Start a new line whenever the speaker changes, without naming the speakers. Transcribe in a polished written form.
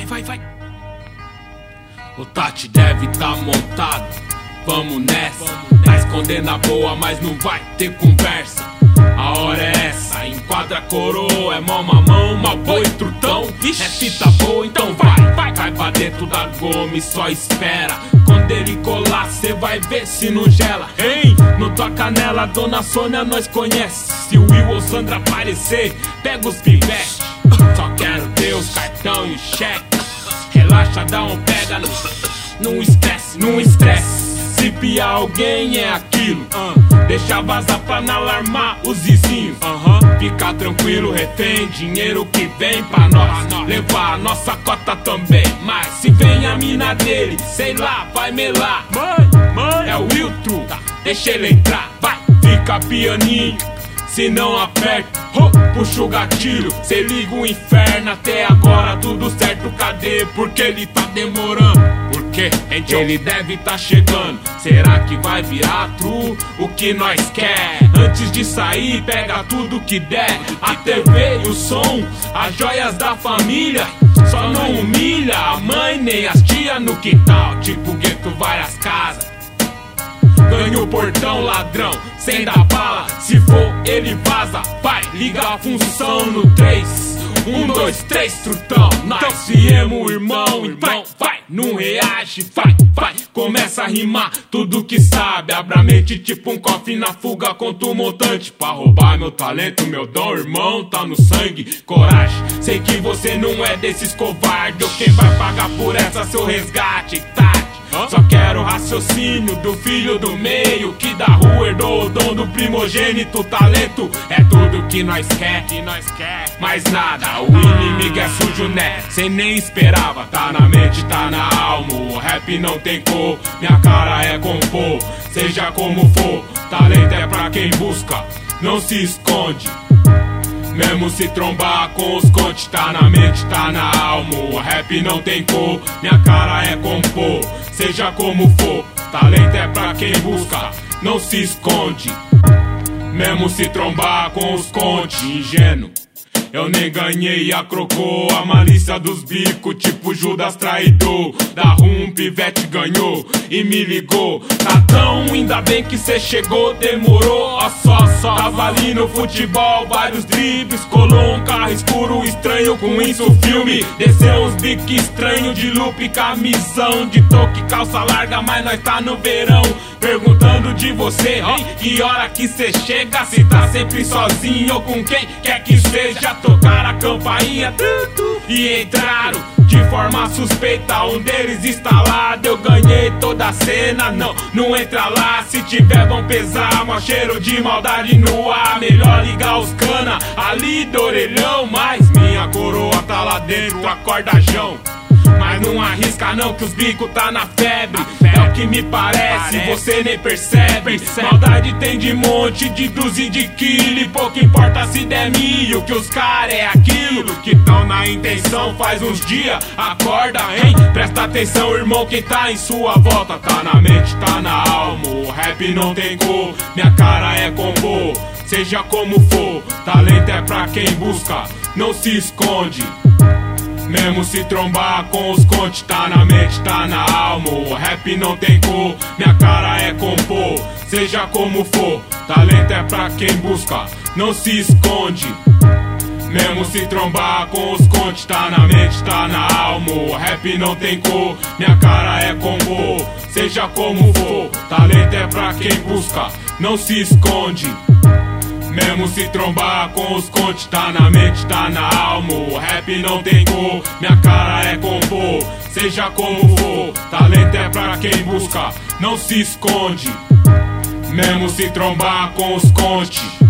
vai. O Tati deve tá montado, vamos nessa. Tá escondendo a boa, mas não vai ter conversa. A hora é essa, enquadra a coroa. É mó mamão, mal boi, trutão. É fita boa, então vai. Cai pra dentro da goma e só espera. Quando ele colar, cê vai ver se não gela. Hein? Não tua canela, dona Sônia nós conhece. Se o Will ou Sandra aparecer, pega os pivetes. Só quero ter os cartão e o cheque. Relaxa, dá um pega, não estresse. Se piar alguém é aquilo, deixa vazar pra não alarmar os vizinhos. Fica tranquilo, refém, dinheiro que vem pra nós. Levar a nossa cota também. Mas se vem a mina dele, sei lá, vai melar. É o Wiltro, deixa ele entrar. Vai, fica pianinho, se não aperta, puxa o gatilho, cê liga o inferno. Até agora tudo certo, cadê? Porque ele tá demorando. Porque ele deve tá chegando. Será que vai virar true o que nós quer? Antes de sair, pega tudo que der. A TV e o som, as joias da família. Só não humilha a mãe nem as tia no quintal. Tipo gueto, várias casas. Ganha o portão, ladrão, sem dar bala. Se for, ele vaza. Vai, liga a função no 3. 1, 2, 3, trutão. Nós viemos, irmão, então vai. Não reage, vai. Começa a rimar tudo que sabe. Abra a mente tipo um cofre na fuga contra o montante. Pra roubar meu talento, meu dom, irmão, tá no sangue. Coragem, sei que você não é desses covardes. Quem vai pagar por essa seu resgate, tá? Só quero raciocínio do filho do meio, que da rua herdou o dom do primogênito. Talento é tudo que nós quer, mais nada, o inimigo é sujo, né? Cê nem esperava, tá na mente, tá na alma. O rap não tem cor, minha cara é compor. Seja como for, talento é pra quem busca, não se esconde. Mesmo se trombar com os contes, tá na mente, tá na alma. O rap não tem cor, minha cara é compor. Seja como for, talento é pra quem busca, não se esconde. Mesmo se trombar com os contes, ingênuo. Eu nem ganhei a crocô, a malícia dos bicos, tipo Judas traidor. Da rum, pivete ganhou e me ligou. Tá tão, ainda bem que cê chegou, demorou, ó só. Tava ali no futebol, vários dribles, colou um carro escuro, estranho, com isso filme. Desceu uns biques estranhos de loop, camisão de toque, calça larga, mas nós tá no verão. Perguntando de você, que hora que cê chega? Se tá sempre sozinho ou com quem quer que seja. Tocaram a campainha e entraram de forma suspeita. Um deles instalado, eu ganhei toda a cena. Não entra lá, se tiver vão pesar. Mó cheiro de maldade no ar. Melhor ligar os cana ali do orelhão. Mas minha coroa tá lá dentro, acorda Jão. Mas não arrisca não que os bicos tá na febre. É o que me parece, você nem percebe. Maldade tem de monte, de dúzia de quilo. Pouco importa se der milho, que os cara é aquilo. Que tão na intenção faz uns dias, acorda, hein? Presta atenção, irmão, quem tá em sua volta. Tá na mente, tá na alma. O rap não tem cor, minha cara é compor. Seja como for, talento é pra quem busca, não se esconde. Mesmo se trombar com os contes, tá na mente, tá na alma. O rap não tem cor, minha cara é compor. Seja como for, talento é pra quem busca, não se esconde. Mesmo se trombar com os contes, tá na mente, tá na alma. O rap não tem cor, minha cara é compor. Seja como for, talento é pra quem busca, não se esconde. Mesmo se trombar com os contes, tá na mente, tá na alma. O rap não tem cor, minha cara é compor. Seja como for, talento é pra quem busca, não se esconde. Mesmo se trombar com os contes.